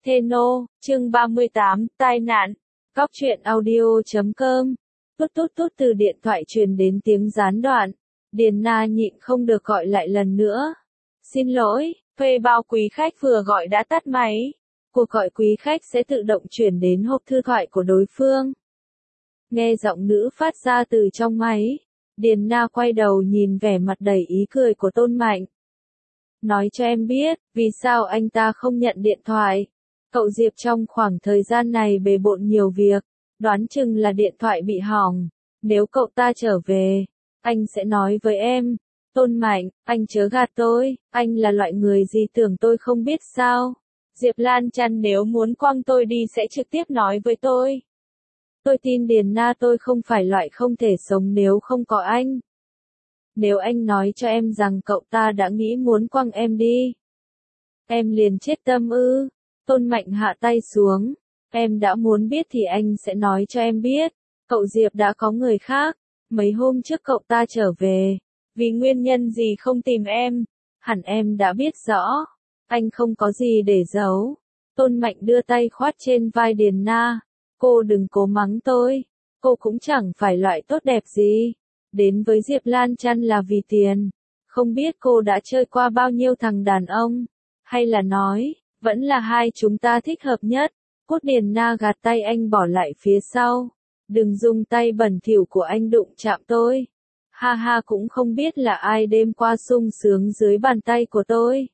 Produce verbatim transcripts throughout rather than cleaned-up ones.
Theno, chương ba mươi tám, tai nạn. Cóc truyện audio chấm com. Tút tút tút từ điện thoại truyền đến tiếng gián đoạn. Điền Na nhịn không được gọi lại lần nữa. Xin lỗi, thuê bao quý khách vừa gọi đã tắt máy. Cuộc gọi quý khách sẽ tự động chuyển đến hộp thư thoại của đối phương. Nghe giọng nữ phát ra từ trong máy. Điền Na quay đầu nhìn vẻ mặt đầy ý cười của Tôn Mạnh. Nói cho em biết, vì sao anh ta không nhận điện thoại. Cậu Diệp trong khoảng thời gian này bề bộn nhiều việc, đoán chừng là điện thoại bị hỏng. Nếu cậu ta trở về, anh sẽ nói với em. Tôn Mạnh, anh chớ gạt tôi, anh là loại người gì tưởng tôi không biết sao. Diệp Lan Chăn nếu muốn quăng tôi đi sẽ trực tiếp nói với tôi. Tôi tin Điền Na tôi không phải loại không thể sống nếu không có anh. Nếu anh nói cho em rằng cậu ta đã nghĩ muốn quăng em đi, em liền chết tâm ư. Tôn Mạnh hạ tay xuống. Em đã muốn biết thì anh sẽ nói cho em biết. Cậu Diệp đã có người khác. Mấy hôm trước cậu ta trở về. Vì nguyên nhân gì không tìm em? Hẳn em đã biết rõ. Anh không có gì để giấu. Tôn Mạnh đưa tay khoát trên vai Điền Na. Cô đừng cố mắng tôi. Cô cũng chẳng phải loại tốt đẹp gì. Đến với Diệp Lan Chăn là vì tiền. Không biết cô đã chơi qua bao nhiêu thằng đàn ông. Hay là nói, vẫn là hai chúng ta thích hợp nhất. Cốt Điền Na gạt tay anh bỏ lại phía sau. Đừng dùng tay bẩn thỉu của anh đụng chạm tôi. Ha ha, cũng không biết là ai đêm qua sung sướng dưới bàn tay của tôi.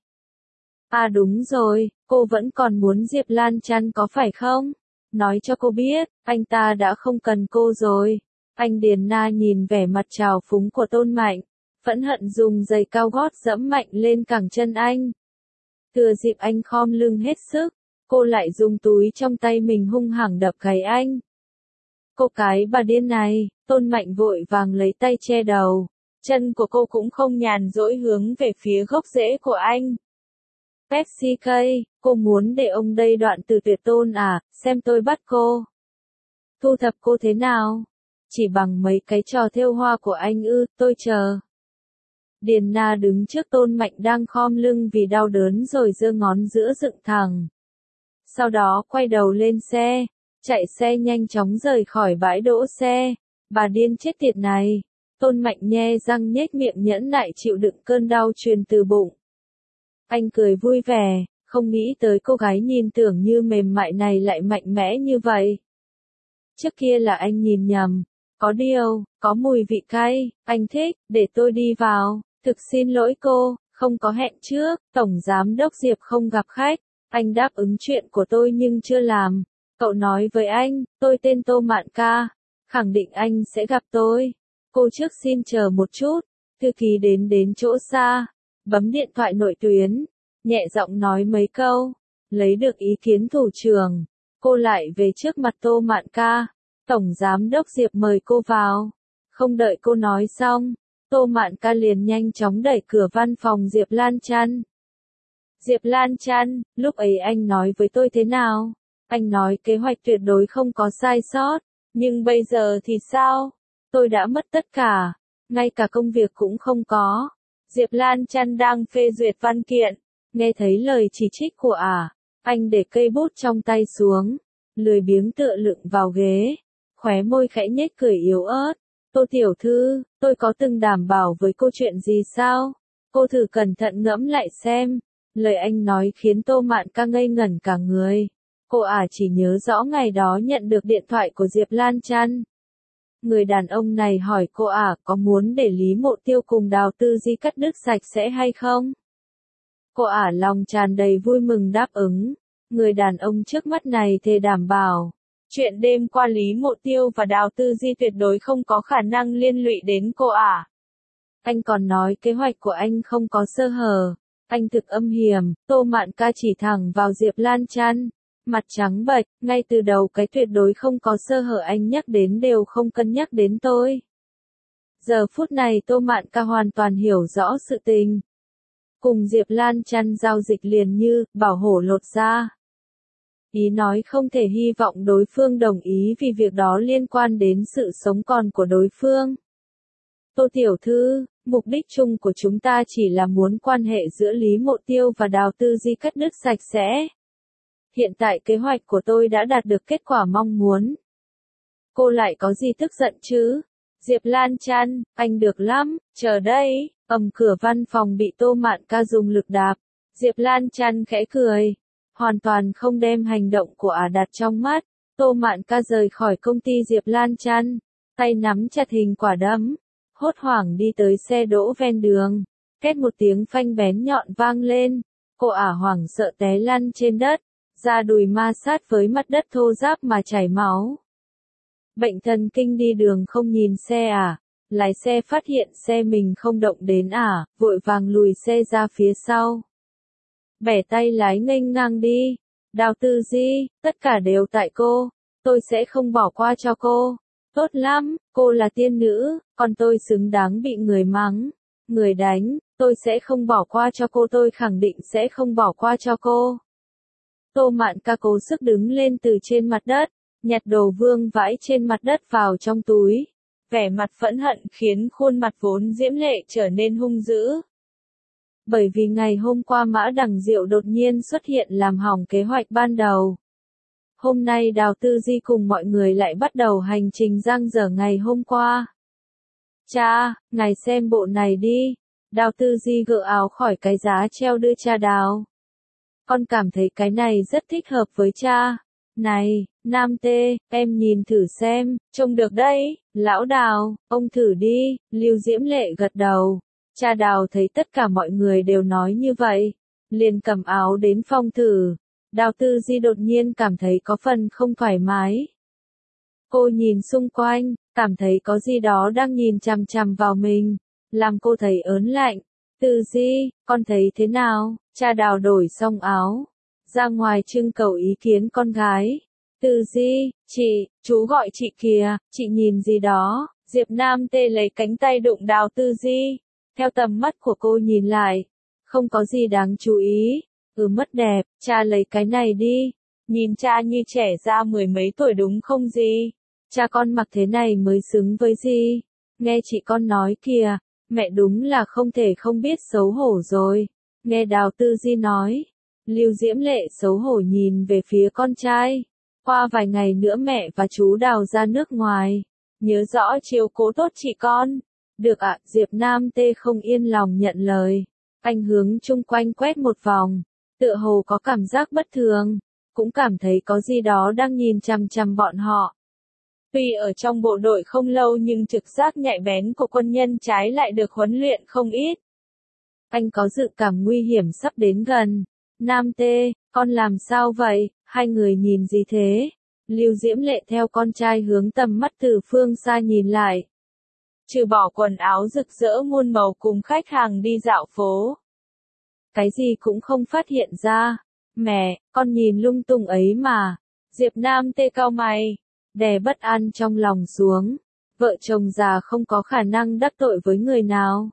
À đúng rồi, cô vẫn còn muốn Diệp Lan Chăn có phải không? Nói cho cô biết, anh ta đã không cần cô rồi. Anh Điền Na nhìn vẻ mặt trào phúng của Tôn Mạnh, phẫn hận dùng giày cao gót dẫm mạnh lên cẳng chân anh. Thừa dịp anh khom lưng hết sức, cô lại dùng túi trong tay mình hung hăng đập gáy anh. Cô cái bà điên này, Tôn Mạnh vội vàng lấy tay che đầu. Chân của cô cũng không nhàn rỗi hướng về phía gốc rễ của anh. Pepsi K, cô muốn để ông đây đoạn từ tuyệt tôn à, xem tôi bắt cô. Thu thập cô thế nào? Chỉ bằng mấy cái trò thêu hoa của anh ư, tôi chờ. Điền Na đứng trước Tôn Mạnh đang khom lưng vì đau đớn rồi giơ ngón giữa dựng thẳng. Sau đó quay đầu lên xe, chạy xe nhanh chóng rời khỏi bãi đỗ xe. Bà điên chết tiệt này. Tôn Mạnh nhe răng nhếch miệng nhẫn nại chịu đựng cơn đau truyền từ bụng. Anh cười vui vẻ, không nghĩ tới cô gái nhìn tưởng như mềm mại này lại mạnh mẽ như vậy. Trước kia là anh nhìn nhầm. Có điều, có mùi vị cay, anh thích, để tôi đi vào. Thực xin lỗi cô, không có hẹn trước, Tổng Giám đốc Diệp không gặp khách. Anh đáp ứng chuyện của tôi nhưng chưa làm. Cậu nói với anh, tôi tên Tô Mạn Ca. Khẳng định anh sẽ gặp tôi. Cô trước xin chờ một chút. Thư ký đến đến chỗ xa. Bấm điện thoại nội tuyến. Nhẹ giọng nói mấy câu. Lấy được ý kiến thủ trưởng. Cô lại về trước mặt Tô Mạn Ca. Tổng Giám đốc Diệp mời cô vào. Không đợi cô nói xong, Tô Mạn Ca liền nhanh chóng đẩy cửa văn phòng Diệp Lan Chăn. Diệp Lan Chăn, lúc ấy anh nói với tôi thế nào? Anh nói kế hoạch tuyệt đối không có sai sót, nhưng bây giờ thì sao? Tôi đã mất tất cả, ngay cả công việc cũng không có. Diệp Lan Chăn đang phê duyệt văn kiện, nghe thấy lời chỉ trích của ả, anh để cây bút trong tay xuống, lười biếng tựa lưng vào ghế. Khóe môi khẽ nhếch cười yếu ớt. Tô tiểu thư, tôi có từng đảm bảo với cô chuyện gì sao? Cô thử cẩn thận ngẫm lại xem. Lời anh nói khiến Tô Mạn Ca ngây ngẩn cả người. Cô ả chỉ nhớ rõ ngày đó nhận được điện thoại của Diệp Lan Chăn. Người đàn ông này hỏi cô ả có muốn để Lý Mộ Tiêu cùng Đào Tư Di cắt đứt sạch sẽ hay không? Cô ả lòng tràn đầy vui mừng đáp ứng. Người đàn ông trước mắt này thề đảm bảo. Chuyện đêm qua Lý Mộ Tiêu và Đào Tư Di tuyệt đối không có khả năng liên lụy đến cô ả. Anh còn nói kế hoạch của anh không có sơ hở. Anh thực âm hiểm. Tô Mạn Ca chỉ thẳng vào Diệp Lan Chăn. Mặt trắng bệch, ngay từ đầu cái tuyệt đối không có sơ hở anh nhắc đến đều không cân nhắc đến tôi. Giờ phút này Tô Mạn Ca hoàn toàn hiểu rõ sự tình. Cùng Diệp Lan Chăn giao dịch liền như, bảo hổ lột da. Ý nói không thể hy vọng đối phương đồng ý vì việc đó liên quan đến sự sống còn của đối phương. Tô tiểu thư, mục đích chung của chúng ta chỉ là muốn quan hệ giữa Lý Mộ Tiêu và Đào Tư Di cắt đứt sạch sẽ. hiện tại kế hoạch của tôi đã đạt được kết quả mong muốn. Cô lại có gì tức giận chứ? Diệp Lan Chan, anh được lắm, chờ đây, ầm cửa văn phòng bị Tô Mạn Ca dùng lực đạp. Diệp Lan Chan khẽ cười, hoàn toàn không đem hành động của ả đặt trong mắt. Tô Mạn Ca rời khỏi công ty Diệp Lan Chan, tay nắm chặt hình quả đấm, hốt hoảng đi tới xe đỗ ven đường. Két một tiếng phanh bén nhọn vang lên, cô ả hoảng sợ té lăn trên đất, da đùi ma sát với mặt đất thô ráp mà chảy máu. Bệnh thần kinh đi đường không nhìn xe à? Lái xe phát hiện xe mình không động đến à, vội vàng lùi xe ra phía sau. Bẻ tay lái nghênh ngang đi. Đào Tư Di, tất cả đều tại cô, tôi sẽ không bỏ qua cho cô. Tốt lắm, cô là tiên nữ, còn tôi xứng đáng bị người mắng, người đánh, tôi sẽ không bỏ qua cho cô, tôi khẳng định sẽ không bỏ qua cho cô. Tô Mạn Ca cố sức đứng lên từ trên mặt đất, nhặt đồ vương vãi trên mặt đất vào trong túi. Vẻ mặt phẫn hận khiến khuôn mặt vốn diễm lệ trở nên hung dữ. Bởi vì ngày hôm qua Mã Đằng Diệu đột nhiên xuất hiện làm hỏng kế hoạch ban đầu. Hôm nay Đào Tư Di cùng mọi người lại bắt đầu hành trình giang dở ngày hôm qua. Cha, ngài xem bộ này đi. Đào Tư Di gỡ áo khỏi cái giá treo đưa cha Đào. Con cảm thấy cái này rất thích hợp với cha. Này, Nam Tê, em nhìn thử xem, trông được đấy, lão Đào, ông thử đi, Lưu Diễm Lệ gật đầu. Cha Đào thấy tất cả mọi người đều nói như vậy, liền cầm áo đến phòng thử. Đào Tư Di đột nhiên cảm thấy có phần không thoải mái. Cô nhìn xung quanh, cảm thấy có gì đó đang nhìn chằm chằm vào mình, làm cô thấy ớn lạnh. Tư Di, con thấy thế nào? Cha Đào đổi xong áo, ra ngoài trưng cầu ý kiến con gái. Tư Di, chị, chú gọi chị kìa, chị nhìn gì đó? Diệp Nam Tê lấy cánh tay đụng Đào Tư Di. Theo tầm mắt của cô nhìn lại, không có gì đáng chú ý. Ừ, mất đẹp, cha lấy cái này đi. Nhìn cha như trẻ ra mười mấy tuổi đúng không gì? Cha con mặc thế này mới xứng với gì? Nghe chị con nói kìa, mẹ đúng là không thể không biết xấu hổ rồi. Nghe Đào Tư Di nói, Lưu Diễm Lệ xấu hổ nhìn về phía con trai. Qua vài ngày nữa mẹ và chú Đào ra nước ngoài, nhớ rõ chiếu cố tốt chị con. Được ạ, Diệp Nam Tê không yên lòng nhận lời. Anh hướng chung quanh quét một vòng, tựa hồ có cảm giác bất thường, cũng cảm thấy có gì đó đang nhìn chằm chằm bọn họ. Tuy ở trong bộ đội không lâu nhưng trực giác nhạy bén của quân nhân trái lại được huấn luyện không ít. Anh có dự cảm nguy hiểm sắp đến gần. Nam Tê, con làm sao vậy? Hai người nhìn gì thế? Lưu Diễm Lệ theo con trai hướng tầm mắt từ phương xa nhìn lại. Trừ bỏ quần áo rực rỡ muôn màu cùng khách hàng đi dạo phố, cái gì cũng không phát hiện ra. Mẹ, con nhìn lung tung ấy mà. Diệp Nam Tê cau mày, đè bất an trong lòng xuống. Vợ chồng già không có khả năng đắc tội với người nào.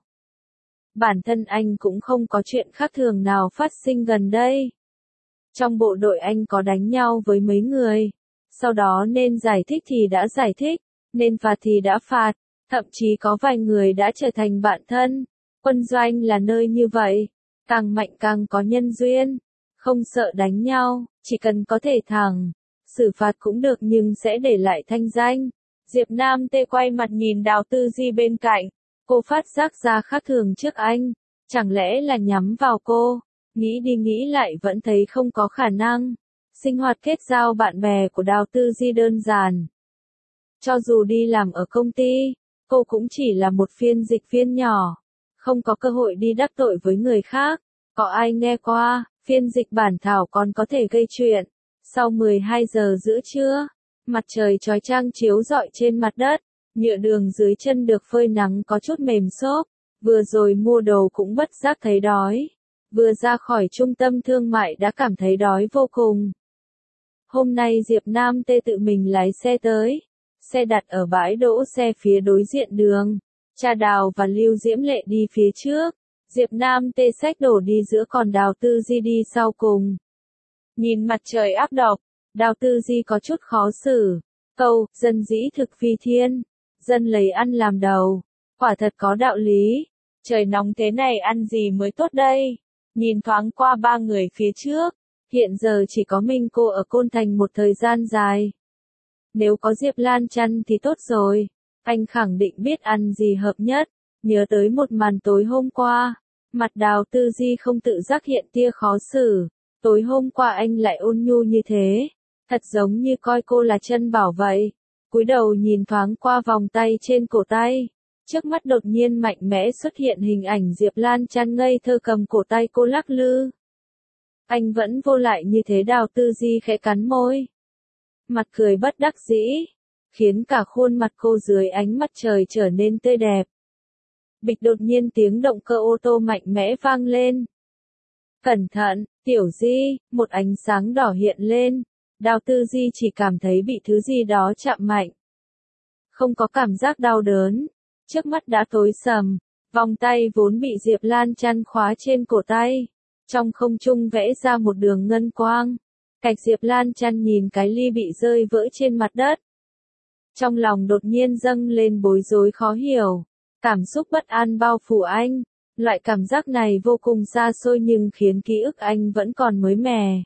Bản thân anh cũng không có chuyện khác thường nào phát sinh gần đây. Trong bộ đội anh có đánh nhau với mấy người. Sau đó nên giải thích thì đã giải thích, nên phạt thì đã phạt. Thậm chí có vài người đã trở thành bạn thân. Quân doanh là nơi như vậy. Càng mạnh càng có nhân duyên. Không sợ đánh nhau, chỉ cần có thể thẳng. Xử phạt cũng được nhưng sẽ để lại thanh danh. Diệp Nam Tê quay mặt nhìn Đào Tư Di bên cạnh. Cô phát giác ra khác thường trước anh. Chẳng lẽ là nhắm vào cô? Nghĩ đi nghĩ lại vẫn thấy không có khả năng. Sinh hoạt kết giao bạn bè của Đào Tư Di đơn giản. Cho dù đi làm ở công ty, cô cũng chỉ là một phiên dịch viên nhỏ. Không có cơ hội đi đắc tội với người khác. Có ai nghe qua, phiên dịch bản thảo còn có thể gây chuyện. Sau mười hai giờ giữa trưa, mặt trời chói chang chiếu rọi trên mặt đất. Nhựa đường dưới chân được phơi nắng có chút mềm xốp. Vừa rồi mua đồ cũng bất giác thấy đói. Vừa ra khỏi trung tâm thương mại đã cảm thấy đói vô cùng. Hôm nay Diệp Nam Tê tự mình lái xe tới. Xe đặt ở bãi đỗ xe phía đối diện đường. Cha Đào và Lưu Diễm Lệ đi phía trước. Diệp Nam Tê xách đổ đi giữa còn Đào Tư Di đi sau cùng. Nhìn mặt trời ác độc, Đào Tư Di có chút khó xử. Câu, dân dĩ thực phi thiên. Dân lấy ăn làm đầu. Quả thật có đạo lý. Trời nóng thế này ăn gì mới tốt đây. Nhìn thoáng qua ba người phía trước. Hiện giờ chỉ có mình cô ở Côn Thành một thời gian dài. Nếu có Diệp Lan Chăn thì tốt rồi, anh khẳng định biết ăn gì hợp nhất. Nhớ tới một màn tối hôm qua, mặt Đào Tư Di không tự giác hiện tia khó xử. Tối hôm qua anh lại ôn nhu như thế, thật giống như coi cô là chân bảo vậy. Cúi đầu nhìn thoáng qua vòng tay trên cổ tay, trước mắt đột nhiên mạnh mẽ xuất hiện hình ảnh Diệp Lan Chăn ngây thơ cầm cổ tay cô lắc lư. Anh vẫn vô lại như thế. Đào Tư Di khẽ cắn môi, mặt cười bất đắc dĩ, khiến cả khuôn mặt cô dưới ánh mặt trời trở nên tươi đẹp. Bịch, đột nhiên tiếng động cơ ô tô mạnh mẽ vang lên. Cẩn thận, Tiểu Di, một ánh sáng đỏ hiện lên. Đào Tư Di chỉ cảm thấy bị thứ gì đó chạm mạnh. Không có cảm giác đau đớn, trước mắt đã tối sầm, vòng tay vốn bị Diệp Lan Chăn khóa trên cổ tay, trong không trung vẽ ra một đường ngân quang. Cạch Diệp Lan Chăn nhìn cái ly bị rơi vỡ trên mặt đất. Trong lòng đột nhiên dâng lên bối rối khó hiểu, cảm xúc bất an bao phủ anh. Loại cảm giác này vô cùng xa xôi nhưng khiến ký ức anh vẫn còn mới mẻ.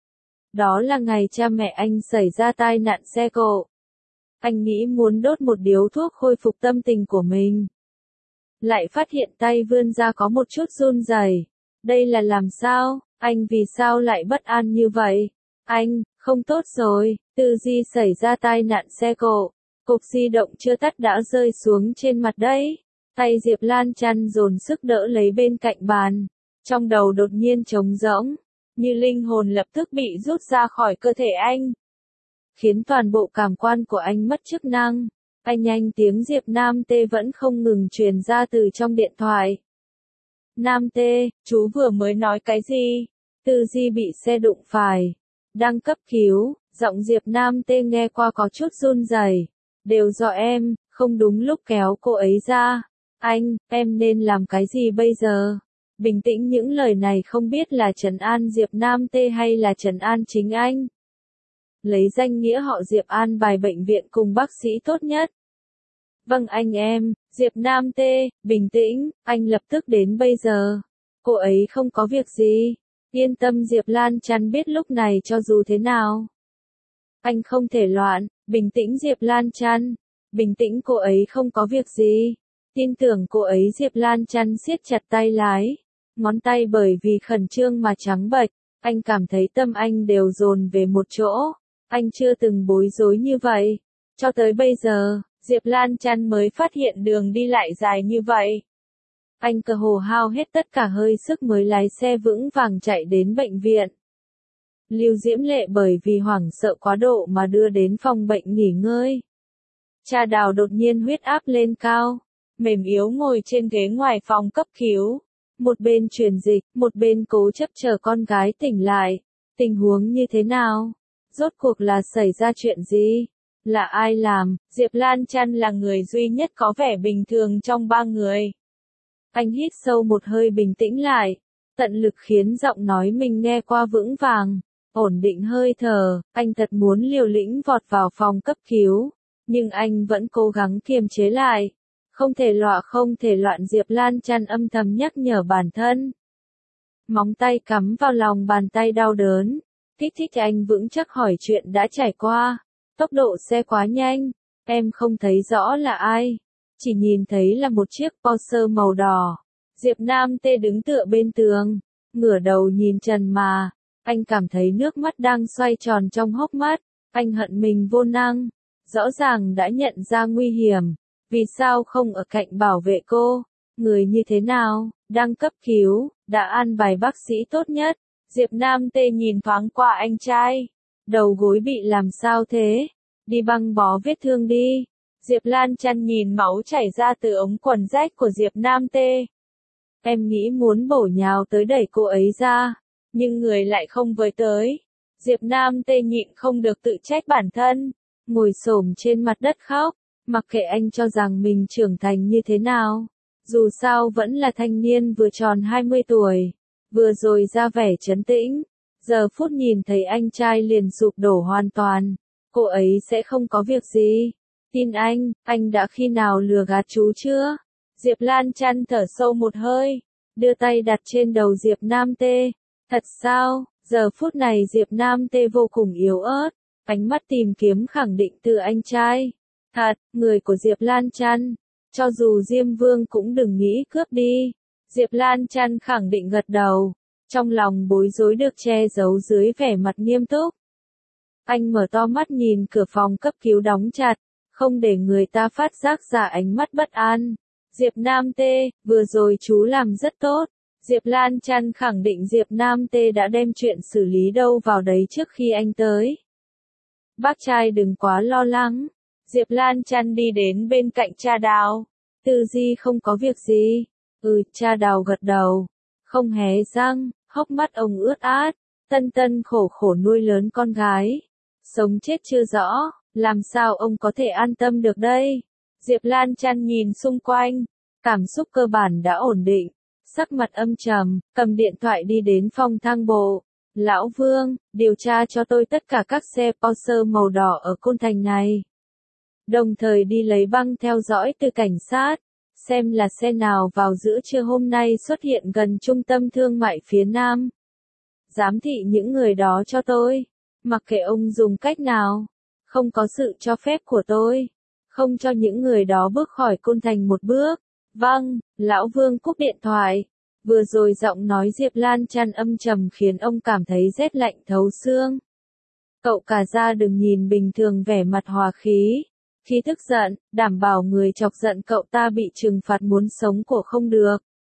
Đó là ngày cha mẹ anh xảy ra tai nạn xe cộ. Anh nghĩ muốn đốt một điếu thuốc khôi phục tâm tình của mình. Lại phát hiện tay vươn ra có một chút run rẩy. Đây là làm sao? Anh vì sao lại bất an như vậy? Anh, không tốt rồi. Tư Di xảy ra tai nạn xe cộ. Cục di động chưa tắt đã rơi xuống trên mặt đấy. Tay Diệp Lan Chăn dồn sức đỡ lấy bên cạnh bàn. Trong đầu đột nhiên trống rỗng, như linh hồn lập tức bị rút ra khỏi cơ thể anh, khiến toàn bộ cảm quan của anh mất chức năng. Anh nhanh tiếng Diệp Nam Tê vẫn không ngừng truyền ra từ trong điện thoại. Nam Tê, chú vừa mới nói cái gì? Tư Di bị xe đụng phải, đang cấp cứu. Giọng Diệp Nam Tê nghe qua có chút run rẩy. Đều do em, không đúng lúc kéo cô ấy ra. Anh, em nên làm cái gì bây giờ? Bình tĩnh, những lời này không biết là trấn an Diệp Nam Tê hay là trấn an chính anh. Lấy danh nghĩa họ Diệp an bài bệnh viện cùng bác sĩ tốt nhất. Vâng anh em, Diệp Nam Tê, bình tĩnh, anh lập tức đến bây giờ. Cô ấy không có việc gì. Yên tâm. Diệp Lan Chăn biết lúc này cho dù thế nào, anh không thể loạn. Bình tĩnh Diệp Lan Chăn, bình tĩnh, cô ấy không có việc gì. Tin tưởng cô ấy. Diệp Lan Chăn siết chặt tay lái, ngón tay bởi vì khẩn trương mà trắng bệch. Anh cảm thấy tâm anh đều dồn về một chỗ. Anh chưa từng bối rối như vậy. Cho tới bây giờ, Diệp Lan Chăn mới phát hiện đường đi lại dài như vậy. Anh cơ hồ hao hết tất cả hơi sức mới lái xe vững vàng chạy đến bệnh viện. Lưu Diễm Lệ bởi vì hoảng sợ quá độ mà đưa đến phòng bệnh nghỉ ngơi. Cha Đào đột nhiên huyết áp lên cao, mềm yếu ngồi trên ghế ngoài phòng cấp cứu. Một bên truyền dịch, một bên cố chấp chờ con gái tỉnh lại. Tình huống như thế nào? Rốt cuộc là xảy ra chuyện gì? Là ai làm? Diệp Lan Chăn là người duy nhất có vẻ bình thường trong ba người. Anh hít sâu một hơi, bình tĩnh lại, tận lực khiến giọng nói mình nghe qua vững vàng, ổn định hơi thở. Anh thật muốn liều lĩnh vọt vào phòng cấp cứu, nhưng anh vẫn cố gắng kiềm chế lại. Không thể loạn, không thể loạn. Diệp Lan Chăn âm thầm nhắc nhở bản thân. Móng tay cắm vào lòng bàn tay đau đớn. Kích thích anh vững chắc hỏi chuyện đã trải qua. Tốc độ xe quá nhanh, em không thấy rõ là ai. Chỉ nhìn thấy là một chiếc Porsche màu đỏ. Diệp Nam Tê đứng tựa bên tường, ngửa đầu nhìn trần mà. Anh cảm thấy nước mắt đang xoay tròn trong hốc mắt. Anh hận mình vô năng. Rõ ràng đã nhận ra nguy hiểm. Vì sao không ở cạnh bảo vệ cô? Người như thế nào? Đang cấp cứu, đã an bài bác sĩ tốt nhất. Diệp Nam Tê nhìn thoáng qua anh trai. Đầu gối bị làm sao thế? Đi băng bó vết thương đi. Diệp Lan Chăn nhìn máu chảy ra từ ống quần rách của Diệp Nam Tê. Em nghĩ muốn bổ nhào tới đẩy cô ấy ra, nhưng người lại không với tới. Diệp Nam Tê nhịn không được tự trách bản thân, ngồi xổm trên mặt đất khóc, mặc kệ anh cho rằng mình trưởng thành như thế nào. Dù sao vẫn là thanh niên vừa tròn hai mươi tuổi, vừa rồi ra vẻ trấn tĩnh. Giờ phút nhìn thấy anh trai liền sụp đổ hoàn toàn. Cô ấy sẽ không có việc gì. Tin anh, anh đã khi nào lừa gạt chú chưa? Diệp Lan Chăn thở sâu một hơi, đưa tay đặt trên đầu Diệp Nam Tê. Thật sao? Giờ phút này Diệp Nam Tê vô cùng yếu ớt, ánh mắt tìm kiếm khẳng định từ anh trai. Thật, người của Diệp Lan Chăn, cho dù Diêm Vương cũng đừng nghĩ cướp đi. Diệp Lan Chăn khẳng định gật đầu, trong lòng bối rối được che giấu dưới vẻ mặt nghiêm túc. Anh mở to mắt nhìn cửa phòng cấp cứu đóng chặt, không để người ta phát giác ra ánh mắt bất an. Diệp Nam Tê, vừa rồi chú làm rất tốt. Diệp Lan Chăn khẳng định Diệp Nam Tê đã đem chuyện xử lý đâu vào đấy trước khi anh tới. Bác trai đừng quá lo lắng. Diệp Lan Chăn đi đến bên cạnh cha Đào. Tư Di không có việc gì. Ừ, cha Đào gật đầu. Không hé răng, hốc mắt ông ướt át. Tân Tân khổ khổ nuôi lớn con gái. Sống chết chưa rõ, làm sao ông có thể an tâm được đây? Diệp Lan Chăn nhìn xung quanh. Cảm xúc cơ bản đã ổn định. Sắc mặt âm trầm, cầm điện thoại đi đến phòng thang bộ. Lão Vương, điều tra cho tôi tất cả các xe Porsche màu đỏ ở Côn Thành này. Đồng thời đi lấy băng theo dõi từ cảnh sát, xem là xe nào vào giữa trưa hôm nay xuất hiện gần trung tâm thương mại phía Nam. Giám thị những người đó cho tôi, mặc kệ ông dùng cách nào, không có sự cho phép của tôi, không cho những người đó bước khỏi Côn Thành một bước. Vâng, Lão Vương cúp điện thoại. Vừa rồi giọng nói Diệp Lan Chăn âm trầm khiến ông cảm thấy rét lạnh thấu xương. Cậu cả gia đừng nhìn bình thường vẻ mặt hòa khí. Khi tức giận, đảm bảo người chọc giận cậu ta bị trừng phạt muốn sống cổ không được.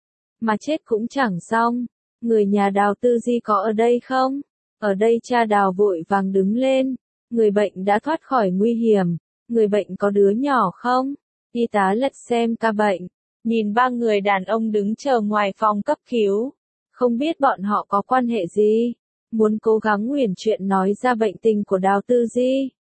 Mà chết cũng chẳng xong. Người nhà Đào Tư Di có ở đây không? Ở đây cha Đào vội vàng đứng lên. Người bệnh đã thoát khỏi nguy hiểm. Người bệnh có đứa nhỏ không? Y tá lật xem ca bệnh. Nhìn ba người đàn ông đứng chờ ngoài phòng cấp cứu. Không biết bọn họ có quan hệ gì. Muốn cố gắng nguyền chuyện nói ra bệnh tình của Đào Tư Di.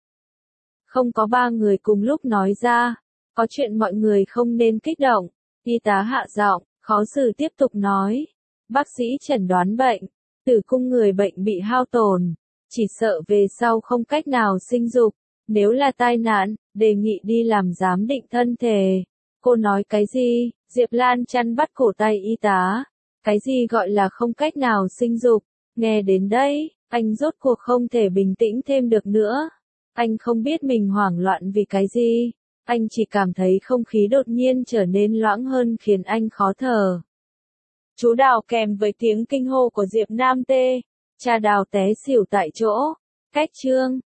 Không có ba người cùng lúc nói ra. Có chuyện mọi người không nên kích động. Y tá hạ giọng, khó xử tiếp tục nói. Bác sĩ chẩn đoán bệnh. Tử cung người bệnh bị hao tổn. Chỉ sợ về sau không cách nào sinh dục. Nếu là tai nạn, đề nghị đi làm giám định thân thể. Cô nói cái gì? Diệp Lan Chăn bắt cổ tay y tá. Cái gì gọi là không cách nào sinh dục? Nghe đến đây, anh rốt cuộc không thể bình tĩnh thêm được nữa. Anh không biết mình hoảng loạn vì cái gì. Anh chỉ cảm thấy không khí đột nhiên trở nên loãng hơn khiến anh khó thở. Chú Đào kèm với tiếng kinh hô của Diệp Nam Tê. Cha Đào té xỉu tại chỗ. Cách chương